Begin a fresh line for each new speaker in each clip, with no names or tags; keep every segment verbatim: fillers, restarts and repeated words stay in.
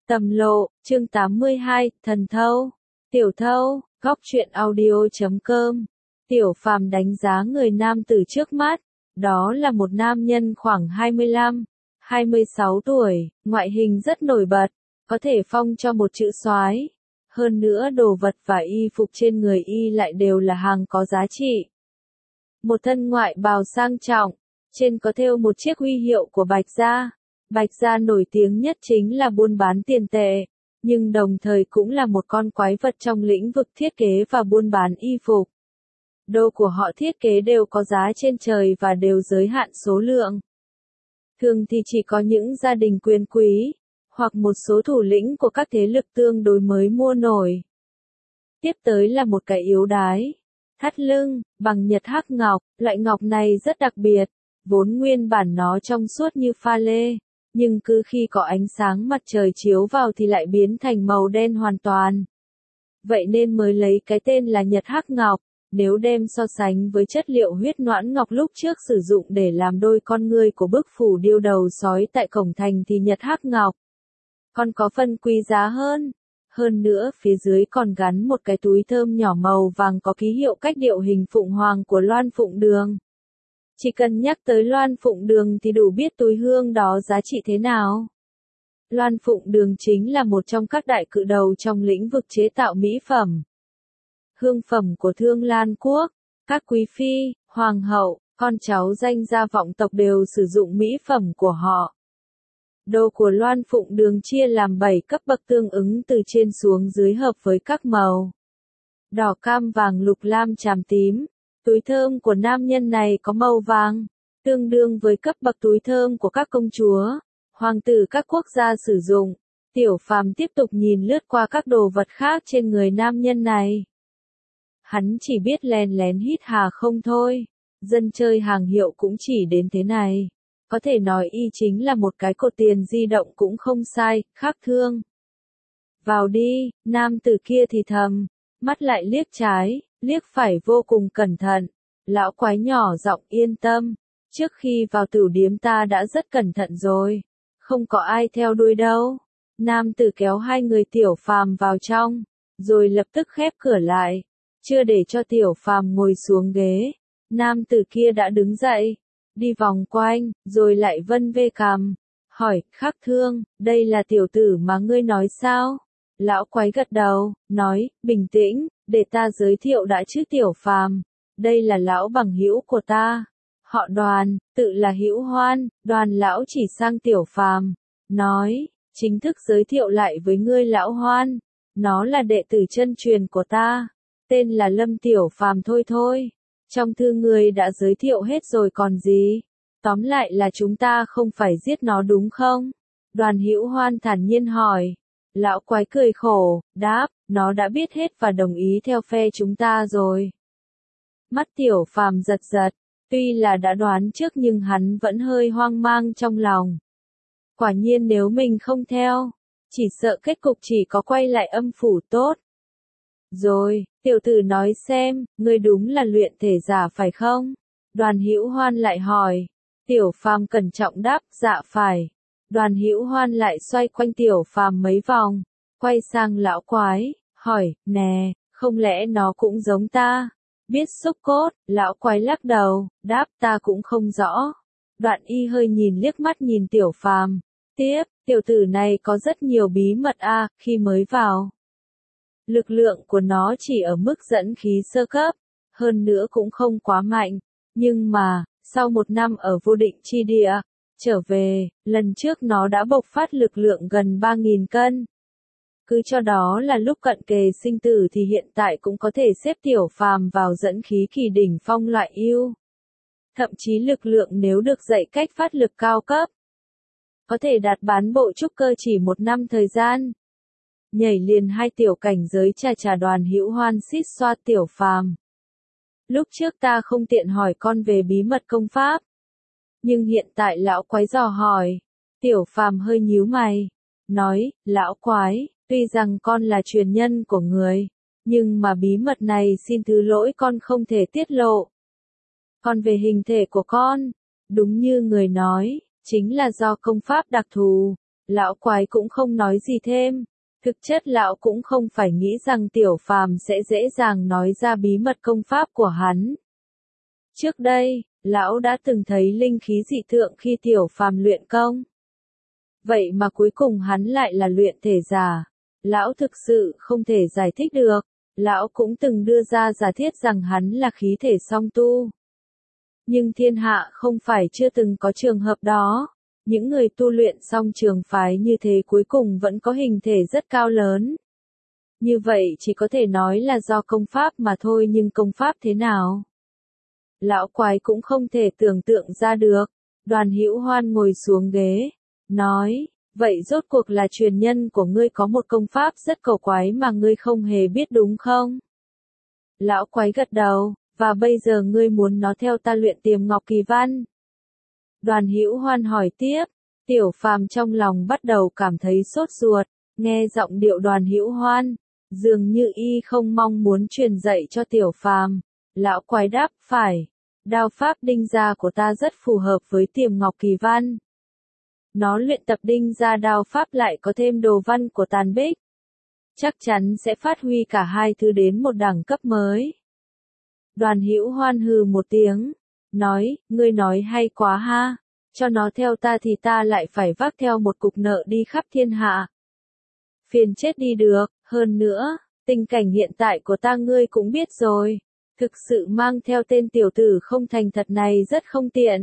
Tầm lộ, chương tám mươi hai, thần thâu, tiểu thâu, góc truyện audio chấm com. Tiểu Phàm đánh giá người nam tử trước mắt, đó là một nam nhân khoảng hai mươi lăm, hai mươi sáu tuổi, ngoại hình rất nổi bật, có thể phong cho một chữ soái. Hơn nữa đồ vật và y phục trên người y lại đều là hàng có giá trị. Một thân ngoại bào sang trọng, trên có thêu một chiếc huy hiệu của Bạch Gia. Bạch Gia nổi tiếng nhất chính là buôn bán tiền tệ, nhưng đồng thời cũng là một con quái vật trong lĩnh vực thiết kế và buôn bán y phục. Đồ của họ thiết kế đều có giá trên trời và đều giới hạn số lượng. Thường thì chỉ có những gia đình quyền quý, hoặc một số thủ lĩnh của các thế lực tương đối mới mua nổi. Tiếp tới là một cái yếu đái, thắt lưng, bằng nhật hắc ngọc, loại ngọc này rất đặc biệt, vốn nguyên bản nó trong suốt như pha lê, nhưng cứ khi có ánh sáng mặt trời chiếu vào thì lại biến thành màu đen hoàn toàn. Vậy nên mới lấy cái tên là nhật hắc ngọc. Nếu đem so sánh với chất liệu huyết noãn ngọc lúc trước sử dụng để làm đôi con ngươi của bức phủ điêu đầu sói tại cổng thành thì nhật hắc ngọc còn có phần quý giá hơn. Hơn nữa phía dưới còn gắn một cái túi thơm nhỏ màu vàng có ký hiệu cách điệu hình phụng hoàng của Loan Phụng Đường. Chỉ cần nhắc tới Loan Phụng Đường thì đủ biết túi hương đó giá trị thế nào. Loan Phụng Đường chính là một trong các đại cự đầu trong lĩnh vực chế tạo mỹ phẩm. Hương phẩm của Thương Lan Quốc, các quý phi, hoàng hậu, con cháu danh gia vọng tộc đều sử dụng mỹ phẩm của họ. Đồ của Loan Phụng Đường chia làm bảy cấp bậc tương ứng từ trên xuống dưới hợp với các màu đỏ, cam, vàng, lục, lam, chàm, tím. Túi thơm của nam nhân này có màu vàng, tương đương với cấp bậc túi thơm của các công chúa, hoàng tử các quốc gia sử dụng. Tiểu Phàm tiếp tục nhìn lướt qua các đồ vật khác trên người nam nhân này. Hắn chỉ biết lén lén hít hà không thôi. Dân chơi hàng hiệu cũng chỉ đến thế này. Có thể nói y chính là một cái cột tiền di động cũng không sai, khác thương. Vào đi, nam tử kia thì thầm, mắt lại liếc trái, liếc phải vô cùng cẩn thận. Lão quái nhỏ giọng yên tâm, trước khi vào tửu điếm ta đã rất cẩn thận rồi. Không có ai theo đuôi đâu. Nam tử kéo hai người Tiểu Phàm vào trong, rồi lập tức khép cửa lại. Chưa để cho Tiểu Phàm ngồi xuống ghế, nam tử kia đã đứng dậy, đi vòng quanh, rồi lại vân vê cằm, hỏi, Khắc Thương, đây là tiểu tử mà ngươi nói sao? Lão quái gật đầu, nói, bình tĩnh, để ta giới thiệu đã chứ Tiểu Phàm, đây là lão bằng hữu của ta. Họ Đoàn, tự là Hữu Hoan. Đoàn lão chỉ sang Tiểu Phàm, nói, chính thức giới thiệu lại với ngươi lão Hoan, nó là đệ tử chân truyền của ta. Tên là Lâm Tiểu Phàm thôi thôi. Trong thư ngươi đã giới thiệu hết rồi còn gì. Tóm lại là chúng ta không phải giết nó đúng không? Đoàn Hữu Hoan thản nhiên hỏi. Lão quái cười khổ, đáp, nó đã biết hết và đồng ý theo phe chúng ta rồi. Mắt Tiểu Phàm giật giật, tuy là đã đoán trước nhưng hắn vẫn hơi hoang mang trong lòng. Quả nhiên nếu mình không theo, chỉ sợ kết cục chỉ có quay lại âm phủ tốt. Rồi, tiểu tử nói xem, ngươi đúng là luyện thể giả phải không? Đoàn Hữu Hoan lại hỏi. Tiểu Phàm cẩn trọng đáp, dạ phải. Đoàn Hữu Hoan lại xoay quanh Tiểu Phàm mấy vòng, quay sang lão quái, hỏi, nè, không lẽ nó cũng giống ta? Biết xúc cốt, lão quái lắc đầu, đáp ta cũng không rõ. Đoạn y hơi nhìn liếc mắt nhìn Tiểu Phàm, tiếp, tiểu tử này có rất nhiều bí mật a, à, khi mới vào. Lực lượng của nó chỉ ở mức dẫn khí sơ cấp, hơn nữa cũng không quá mạnh, nhưng mà, sau một năm ở vô định chi địa, trở về, lần trước nó đã bộc phát lực lượng gần ba nghìn cân. Cứ cho đó là lúc cận kề sinh tử thì hiện tại cũng có thể xếp Tiểu Phàm vào dẫn khí kỳ đỉnh phong loại yêu. Thậm chí lực lượng nếu được dạy cách phát lực cao cấp, có thể đạt bán bộ trúc cơ chỉ một năm thời gian. Nhảy liền hai tiểu cảnh giới trà trà. Đoàn Hữu Hoan xít xoa Tiểu Phàm. Lúc trước ta không tiện hỏi con về bí mật công pháp. Nhưng hiện tại lão quái dò hỏi. Tiểu Phàm hơi nhíu mày. Nói, lão quái, tuy rằng con là truyền nhân của người, nhưng mà bí mật này xin thứ lỗi con không thể tiết lộ. Còn về hình thể của con, đúng như người nói, chính là do công pháp đặc thù, Lão quái cũng không nói gì thêm. Thực chất lão cũng không phải nghĩ rằng Tiểu Phàm sẽ dễ dàng nói ra bí mật công pháp của hắn. Trước đây, lão đã từng thấy linh khí dị tượng khi Tiểu Phàm luyện công. Vậy mà cuối cùng hắn lại là luyện thể giả. Lão thực sự không thể giải thích được. Lão cũng từng đưa ra giả thiết rằng hắn là khí thể song tu. Nhưng thiên hạ không phải chưa từng có trường hợp đó. Những người tu luyện song trường phái như thế cuối cùng vẫn có hình thể rất cao lớn. Như vậy chỉ có thể nói là do công pháp mà thôi, nhưng công pháp thế nào? Lão quái cũng không thể tưởng tượng ra được. Đoàn Hữu Hoan ngồi xuống ghế, nói, vậy rốt cuộc là truyền nhân của ngươi có một công pháp rất cầu quái mà ngươi không hề biết đúng không? Lão quái gật đầu, và bây giờ ngươi muốn nó theo ta luyện Tiềm Ngọc Kỳ Văn. Đoàn Hữu Hoan hỏi tiếp, Tiểu Phàm trong lòng bắt đầu cảm thấy sốt ruột, nghe giọng điệu Đoàn Hữu Hoan, dường như y không mong muốn truyền dạy cho Tiểu Phàm. Lão quái đáp, phải, đao pháp đinh gia của ta rất phù hợp với Tiềm Ngọc Kỳ Văn. Nó luyện tập đinh gia đao pháp lại có thêm đồ văn của Tàn Bích. Chắc chắn sẽ phát huy cả hai thứ đến một đẳng cấp mới. Đoàn Hữu Hoan hừ một tiếng, nói, ngươi nói hay quá ha, cho nó theo ta thì ta lại phải vác theo một cục nợ đi khắp thiên hạ. Phiền chết đi được, hơn nữa, tình cảnh hiện tại của ta ngươi cũng biết rồi, thực sự mang theo tên tiểu tử không thành thật này rất không tiện.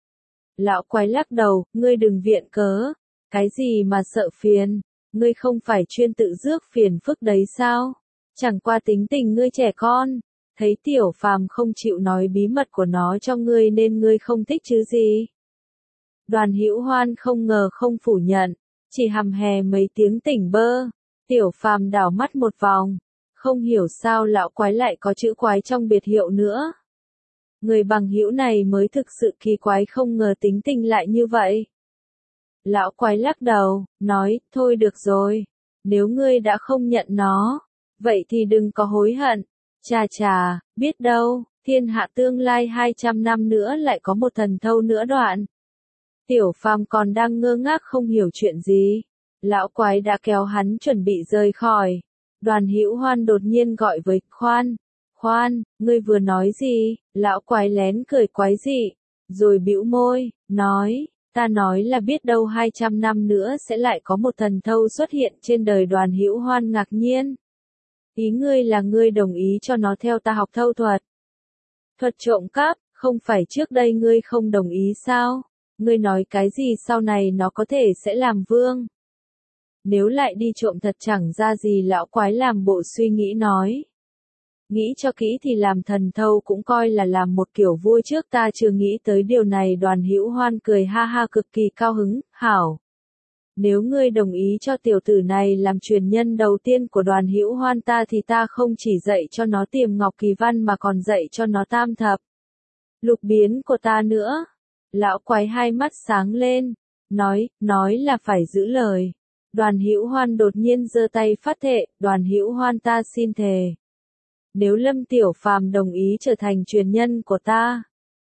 Lão quái lắc đầu, ngươi đừng viện cớ, cái gì mà sợ phiền, ngươi không phải chuyên tự rước phiền phức đấy sao, chẳng qua tính tình ngươi trẻ con. Thấy Tiểu Phàm không chịu nói bí mật của nó cho ngươi nên ngươi không thích chứ gì. Đoàn Hữu Hoan không ngờ không phủ nhận, chỉ hằm hè mấy tiếng tỉnh bơ. Tiểu Phàm đảo mắt một vòng, không hiểu sao lão quái lại có chữ quái trong biệt hiệu nữa. Người bằng hữu này mới thực sự kỳ quái, không ngờ tính tình lại như vậy. Lão quái lắc đầu, nói, thôi được rồi, nếu ngươi đã không nhận nó, vậy thì đừng có hối hận. Chà chà, biết đâu, thiên hạ tương lai hai trăm năm nữa lại có một thần thâu nữa đoạn. Tiểu Phàm còn đang ngơ ngác không hiểu chuyện gì. Lão quái đã kéo hắn chuẩn bị rời khỏi. Đoàn Hữu Hoan đột nhiên gọi với, khoan, khoan, ngươi vừa nói gì? Lão quái lén cười quái dị, rồi bĩu môi, nói, ta nói là biết đâu hai trăm năm nữa sẽ lại có một thần thâu xuất hiện trên đời. Đoàn Hữu Hoan ngạc nhiên. Ý ngươi là ngươi đồng ý cho nó theo ta học thâu thuật. Thuật trộm cắp, không phải trước đây ngươi không đồng ý sao? Ngươi nói cái gì sau này nó có thể sẽ làm vương? Nếu lại đi trộm thật chẳng ra gì. Lão quái làm bộ suy nghĩ nói. Nghĩ cho kỹ thì làm thần thâu cũng coi là làm một kiểu vua, trước ta chưa nghĩ tới điều này. Đoàn Hữu Hoan cười ha ha cực kỳ cao hứng, hảo. Nếu ngươi đồng ý cho tiểu tử này làm truyền nhân đầu tiên của Đoàn Hữu Hoan ta thì ta không chỉ dạy cho nó Tiềm Ngọc Kỳ Văn mà còn dạy cho nó tam thập lục biến của ta nữa. Lão quái hai mắt sáng lên, nói, nói là phải giữ lời. Đoàn Hữu Hoan đột nhiên giơ tay phát thệ, Đoàn Hữu Hoan ta xin thề. Nếu Lâm Tiểu Phàm đồng ý trở thành truyền nhân của ta,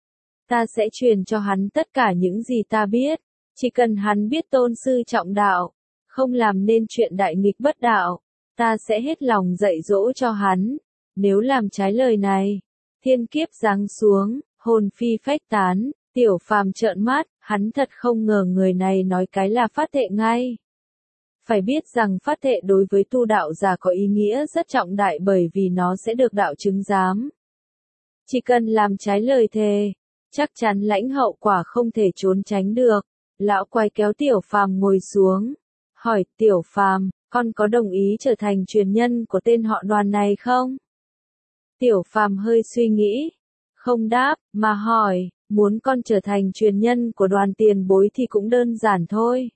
ta sẽ truyền cho hắn tất cả những gì ta biết. Chỉ cần hắn biết tôn sư trọng đạo, không làm nên chuyện đại nghịch bất đạo, ta sẽ hết lòng dạy dỗ cho hắn. Nếu làm trái lời này, thiên kiếp giáng xuống, hồn phi phách tán. Tiểu Phàm trợn mắt, hắn thật không ngờ người này nói cái là phát thệ ngay. Phải biết rằng phát thệ đối với tu đạo giả có ý nghĩa rất trọng đại, bởi vì nó sẽ được đạo chứng giám. Chỉ cần làm trái lời thề, chắc chắn lãnh hậu quả không thể trốn tránh được. Lão quái kéo Tiểu Phàm ngồi xuống, hỏi, Tiểu Phàm, con có đồng ý trở thành truyền nhân của tên họ Đoàn này không? Tiểu Phàm hơi suy nghĩ, không đáp, mà hỏi, muốn con trở thành truyền nhân của Đoàn tiền bối thì cũng đơn giản thôi.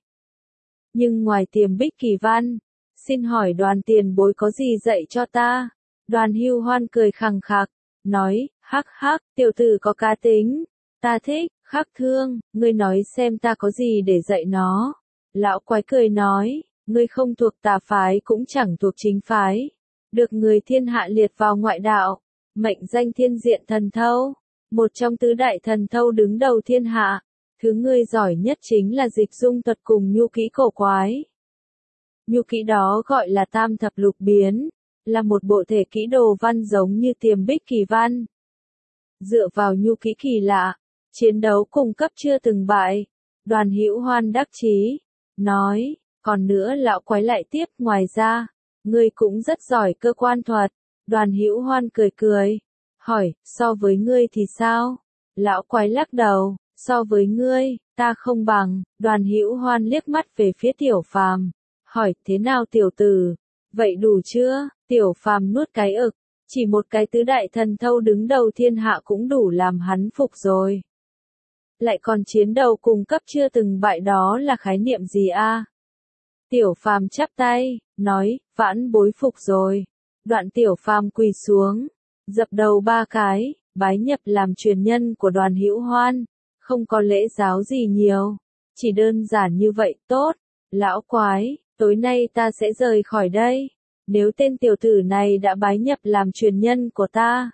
Nhưng ngoài Tiềm Bích Kỳ Văn, xin hỏi Đoàn tiền bối có gì dạy cho ta? Đoàn Hữu Hoan cười khằng khặc, nói, hắc hắc, tiểu tử có cá tính, ta thích. Khắc Thương, ngươi nói xem ta có gì để dạy nó. Lão quái cười nói, ngươi không thuộc tà phái cũng chẳng thuộc chính phái. Được người thiên hạ liệt vào ngoại đạo. Mệnh danh thiên diện thần thâu. Một trong tứ đại thần thâu đứng đầu thiên hạ. Thứ ngươi giỏi nhất chính là dịch dung thuật cùng nhu kỹ cổ quái. Nhu kỹ đó gọi là tam thập lục biến, là một bộ thể kỹ đồ văn giống như tiềm bích kỳ văn. Dựa vào nhu kỹ kỳ lạ, chiến đấu cùng cấp chưa từng bại, Đoàn Hữu Hoan đắc chí, nói, còn nữa lão quái lại tiếp, ngoài ra, ngươi cũng rất giỏi cơ quan thuật. Đoàn Hữu Hoan cười cười, hỏi, so với ngươi thì sao? Lão quái lắc đầu, so với ngươi, ta không bằng. Đoàn Hữu Hoan liếc mắt về phía Tiểu Phàm, hỏi, thế nào tiểu tử? Vậy đủ chưa? Tiểu Phàm nuốt cái ực, chỉ một cái tứ đại thần thâu đứng đầu thiên hạ cũng đủ làm hắn phục rồi. Lại còn chiến đầu cùng cấp chưa từng bại, đó là khái niệm gì a? Tiểu Phàm chắp tay, nói, vãn bối phục rồi. Đoạn Tiểu Phàm quỳ xuống, dập đầu ba cái, bái nhập làm truyền nhân của Đoàn Hữu Hoan, không có lễ giáo gì nhiều, chỉ đơn giản như vậy. Tốt, lão quái, tối nay ta sẽ rời khỏi đây, nếu tên tiểu tử này đã bái nhập làm truyền nhân của ta,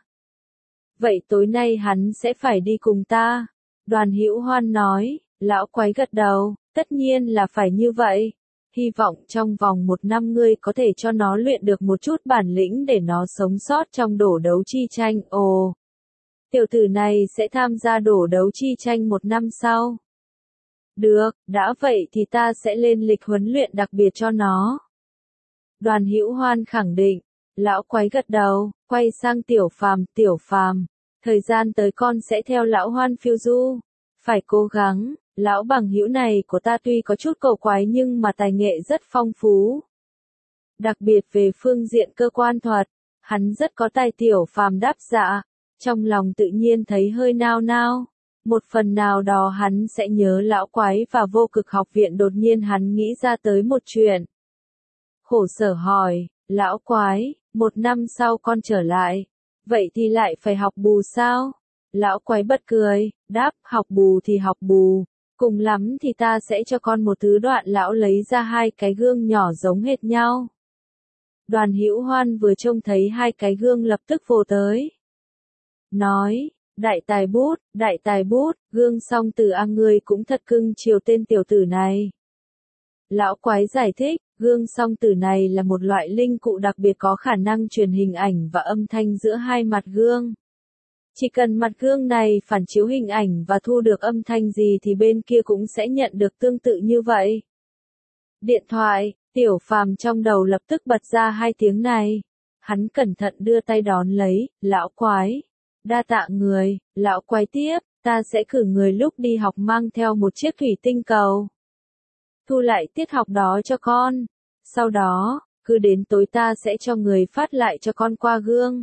vậy tối nay hắn sẽ phải đi cùng ta. Đoàn Hữu Hoan nói, lão quái gật đầu, tất nhiên là phải như vậy. Hy vọng trong vòng một năm ngươi có thể cho nó luyện được một chút bản lĩnh để nó sống sót trong đổ đấu chi tranh. Ồ, tiểu tử này sẽ tham gia đổ đấu chi tranh một năm sau. Được, đã vậy thì ta sẽ lên lịch huấn luyện đặc biệt cho nó. Đoàn Hữu Hoan khẳng định, lão quái gật đầu, quay sang Tiểu Phàm, Tiểu Phàm, thời gian tới con sẽ theo lão Hoan phiêu du, phải cố gắng. Lão bằng hữu này của ta tuy có chút cầu quái nhưng mà tài nghệ rất phong phú. Đặc biệt về phương diện cơ quan thuật, hắn rất có tài. Tiểu Phàm đáp dạ, trong lòng tự nhiên thấy hơi nao nao. Một phần nào đó hắn sẽ nhớ lão quái và vô cực học viện. Đột nhiên hắn nghĩ ra tới một chuyện. Khổ sở hỏi, lão quái, một năm sau con trở lại, vậy thì lại phải học bù sao? Lão quái bật cười, đáp, học bù thì học bù. Cùng lắm thì ta sẽ cho con một thứ. Đoạn lão lấy ra hai cái gương nhỏ giống hệt nhau. Đoàn Hữu Hoan vừa trông thấy hai cái gương lập tức vồ tới. Nói, đại tài bút, đại tài bút, gương song tử a, ngươi cũng thật cưng chiều tên tiểu tử này. Lão quái giải thích, gương song tử này là một loại linh cụ đặc biệt có khả năng truyền hình ảnh và âm thanh giữa hai mặt gương. Chỉ cần mặt gương này phản chiếu hình ảnh và thu được âm thanh gì thì bên kia cũng sẽ nhận được tương tự như vậy. Điện thoại, Tiểu Phàm trong đầu lập tức bật ra hai tiếng này. Hắn cẩn thận đưa tay đón lấy, lão quái. Đa tạ người, lão quái tiếp, ta sẽ cử người lúc đi học mang theo một chiếc thủy tinh cầu. Thu lại tiết học đó cho con. Sau đó, cứ đến tối ta sẽ cho người phát lại cho con qua gương.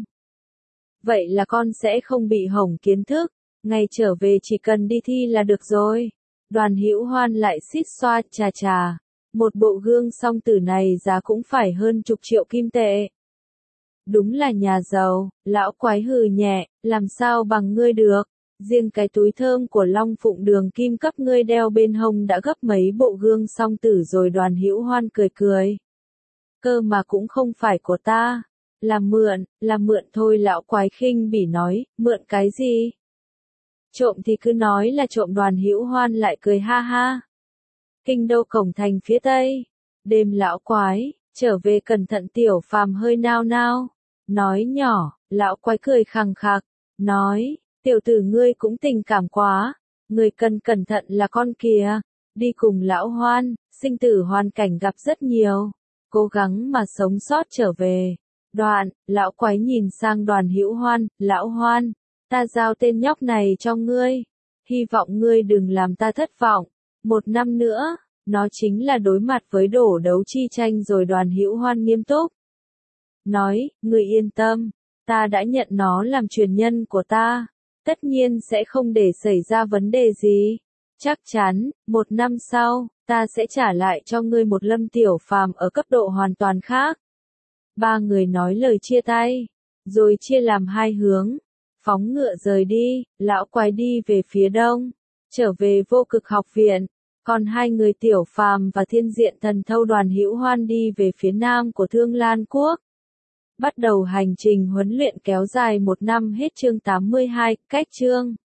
Vậy là con sẽ không bị hỏng kiến thức, ngày trở về chỉ cần đi thi là được rồi. Đoàn Hữu Hoan lại xít xoa, chà chà, một bộ gương song tử này giá cũng phải hơn chục triệu kim tệ. Đúng là nhà giàu. Lão quái hừ nhẹ, làm sao bằng ngươi được, riêng cái túi thơm của Long Phụng Đường kim cấp ngươi đeo bên hông đã gấp mấy bộ gương song tử rồi. Đoàn Hữu Hoan cười cười. Cơ mà cũng không phải của ta. Là mượn, là mượn thôi. Lão quái khinh bỉ nói, mượn cái gì? Trộm thì cứ nói là trộm. Đoàn Hữu Hoan lại cười ha ha. Kinh đô cổng thành phía tây. Đêm lão quái, trở về cẩn thận. Tiểu Phàm hơi nao nao. Nói nhỏ, lão quái cười khằng khặc. Nói, tiểu tử ngươi cũng tình cảm quá. Ngươi cần cẩn thận là con kìa. Đi cùng lão Hoan, sinh tử hoàn cảnh gặp rất nhiều. Cố gắng mà sống sót trở về. Đoạn, lão quái nhìn sang Đoàn Hữu Hoan, lão Hoan, ta giao tên nhóc này cho ngươi. Hy vọng ngươi đừng làm ta thất vọng. Một năm nữa, nó chính là đối mặt với đổ đấu chi tranh rồi. Đoàn Hữu Hoan nghiêm túc. Nói, ngươi yên tâm, ta đã nhận nó làm truyền nhân của ta. Tất nhiên sẽ không để xảy ra vấn đề gì. Chắc chắn, một năm sau, ta sẽ trả lại cho ngươi một Lâm Tiểu Phàm ở cấp độ hoàn toàn khác. Ba người nói lời chia tay, rồi chia làm hai hướng, phóng ngựa rời đi. Lão quái đi về phía đông, trở về vô cực học viện, còn hai người Tiểu Phàm và Thiên Diện Thần Thâu Đoàn Hữu Hoan đi về phía nam của Thương Lan Quốc. Bắt đầu hành trình huấn luyện kéo dài một năm. Hết chương tám mươi hai, cách chương.